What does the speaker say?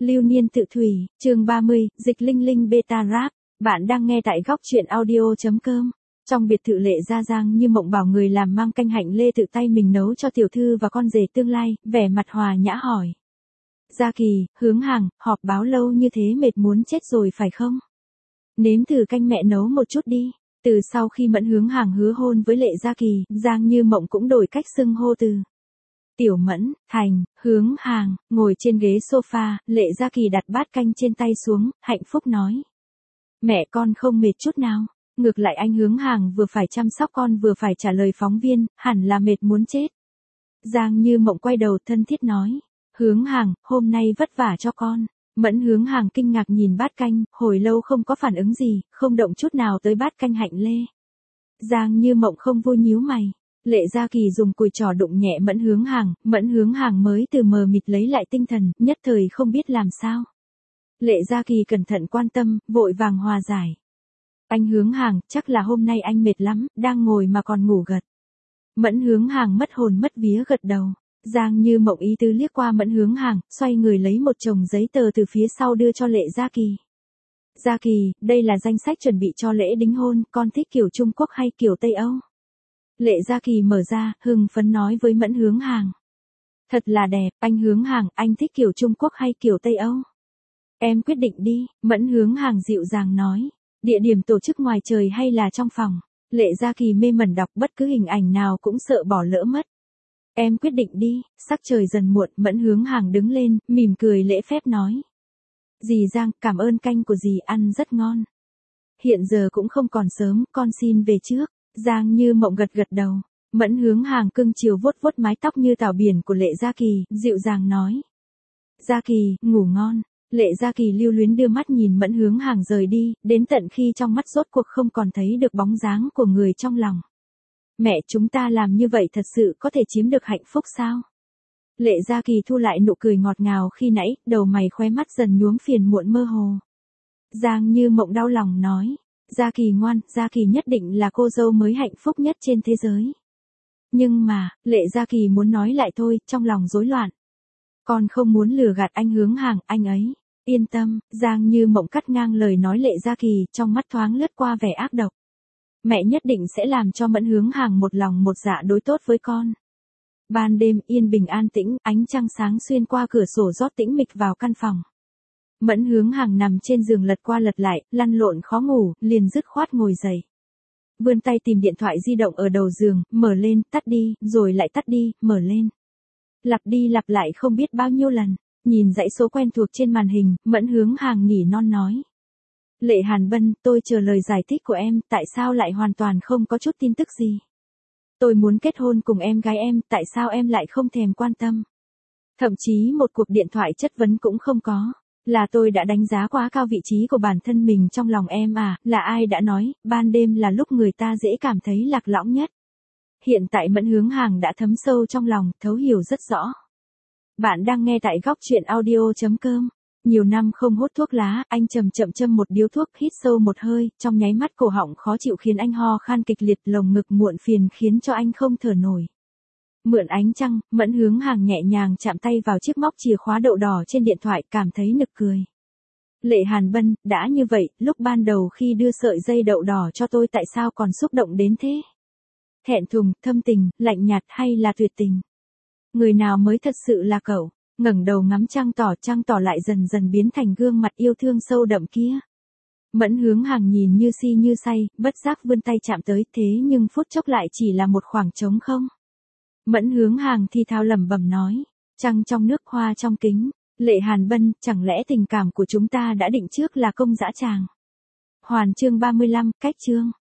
Lưu niên tự thủy, chương 30, dịch linh linh beta rap. Bạn đang nghe tại góc truyện audio.com. Trong biệt thự Lệ Gia Giang Như Mộng bảo người làm mang canh hạnh lê tự tay mình nấu cho tiểu thư và con rể tương lai, vẻ mặt hòa nhã hỏi. Gia Kỳ, Hướng Hàng, họp báo lâu như thế mệt muốn chết rồi phải không? Nếm thử canh mẹ nấu một chút đi. Từ sau khi Mẫn Hướng Hàng hứa hôn với Lệ Gia Kỳ, Giang Như Mộng cũng đổi cách xưng hô từ Tiểu Mẫn, thành, Hướng Hàng, ngồi trên ghế sofa, Lệ Gia Kỳ đặt bát canh trên tay xuống, hạnh phúc nói. Mẹ con không mệt chút nào, ngược lại anh Hướng Hàng vừa phải chăm sóc con vừa phải trả lời phóng viên, hẳn là mệt muốn chết. Giang Như Mộng quay đầu thân thiết nói, Hướng Hàng, hôm nay vất vả cho con. Mẫn Hướng Hàng kinh ngạc nhìn bát canh, hồi lâu không có phản ứng gì, không động chút nào tới bát canh hạnh lê. Giang Như Mộng không vui nhíu mày. Lệ Gia Kỳ dùng cùi trò đụng nhẹ Mẫn Hướng Hàng mới từ mờ mịt lấy lại tinh thần, nhất thời không biết làm sao. Lệ Gia Kỳ cẩn thận quan tâm, vội vàng hòa giải. Anh Hướng Hàng, chắc là hôm nay anh mệt lắm, đang ngồi mà còn ngủ gật. Mẫn Hướng Hàng mất hồn mất vía gật đầu. Giang Như Mộng ý tứ liếc qua Mẫn Hướng Hàng, xoay người lấy một chồng giấy tờ từ phía sau đưa cho Lệ Gia Kỳ. Gia Kỳ, đây là danh sách chuẩn bị cho lễ đính hôn, con thích kiểu Trung Quốc hay kiểu Tây Âu? Lệ Gia Kỳ mở ra, hưng phấn nói với Mẫn Hướng Hàng. Thật là đẹp, anh Hướng Hàng, anh thích kiểu Trung Quốc hay kiểu Tây Âu? Em quyết định đi, Mẫn Hướng Hàng dịu dàng nói. Địa điểm tổ chức ngoài trời hay là trong phòng? Lệ Gia Kỳ mê mẩn đọc bất cứ hình ảnh nào cũng sợ bỏ lỡ mất. Em quyết định đi, sắc trời dần muộn, Mẫn Hướng Hàng đứng lên, mỉm cười lễ phép nói. Dì Giang, cảm ơn canh của dì ăn rất ngon. Hiện giờ cũng không còn sớm, con xin về trước. Giang Như Mộng gật gật đầu. Mẫn Hướng Hàng cưng chiều vuốt vuốt mái tóc như tảo biển của Lệ Gia Kỳ, dịu dàng nói. Gia Kỳ, ngủ ngon. Lệ Gia Kỳ lưu luyến đưa mắt nhìn Mẫn Hướng Hàng rời đi, đến tận khi trong mắt rốt cuộc không còn thấy được bóng dáng của người trong lòng. Mẹ, chúng ta làm như vậy thật sự có thể chiếm được hạnh phúc sao? Lệ Gia Kỳ thu lại nụ cười ngọt ngào khi nãy, đầu mày khóe mắt dần nhuốm phiền muộn mơ hồ. Giang Như Mộng đau lòng nói. Gia Kỳ ngoan, Gia Kỳ nhất định là cô dâu mới hạnh phúc nhất trên thế giới. Nhưng mà, Lệ Gia Kỳ muốn nói lại thôi, trong lòng rối loạn. Con không muốn lừa gạt anh Hướng Hàng, anh ấy. Yên tâm, Giang Như Mộng cắt ngang lời nói Lệ Gia Kỳ, trong mắt thoáng lướt qua vẻ ác độc. Mẹ nhất định sẽ làm cho Mẫn Hướng Hàng một lòng một dạ đối tốt với con. Ban đêm yên bình an tĩnh, ánh trăng sáng xuyên qua cửa sổ rót tĩnh mịch vào căn phòng. Mẫn Hướng Hàng nằm trên giường lật qua lật lại, lăn lộn khó ngủ, liền dứt khoát ngồi dậy. Vươn tay tìm điện thoại di động ở đầu giường, mở lên, tắt đi, rồi lại tắt đi, mở lên. Lặp đi lặp lại không biết bao nhiêu lần, nhìn dãy số quen thuộc trên màn hình, Mẫn Hướng Hàng nỉ non nói. Lệ Hàn Bân, tôi chờ lời giải thích của em, tại sao lại hoàn toàn không có chút tin tức gì? Tôi muốn kết hôn cùng em gái em, tại sao em lại không thèm quan tâm? Thậm chí một cuộc điện thoại chất vấn cũng không có. Là tôi đã đánh giá quá cao vị trí của bản thân mình trong lòng em à, là ai đã nói, ban đêm là lúc người ta dễ cảm thấy lạc lõng nhất. Hiện tại Mẫn Hướng Hàng đã thấm sâu trong lòng, thấu hiểu rất rõ. Bạn đang nghe tại góc truyện audio.com. Nhiều năm không hút thuốc lá, anh chậm chậm châm một điếu thuốc, hít sâu một hơi, trong nháy mắt cổ họng khó chịu khiến anh ho khan kịch liệt, lồng ngực muộn phiền khiến cho anh không thở nổi. Mượn ánh trăng, Mẫn Hướng Hàng nhẹ nhàng chạm tay vào chiếc móc chìa khóa đậu đỏ trên điện thoại, cảm thấy nực cười. Lệ Hàn Bân, đã như vậy, lúc ban đầu khi đưa sợi dây đậu đỏ cho tôi tại sao còn xúc động đến thế? Thẹn thùng, thâm tình, lạnh nhạt hay là tuyệt tình? Người nào mới thật sự là cậu? Ngẩng đầu ngắm trăng tỏ lại dần dần biến thành gương mặt yêu thương sâu đậm kia. Mẫn Hướng Hàng nhìn như si như say, bất giác vươn tay chạm tới, thế nhưng phút chốc lại chỉ là một khoảng trống không. Mẫn Hướng Hàng thì thào lẩm bẩm nói, trăng trong nước hoa trong kính, Lệ Hàn Bân, chẳng lẽ tình cảm của chúng ta đã định trước là công dã tràng. Hoàn chương 35, cách chương.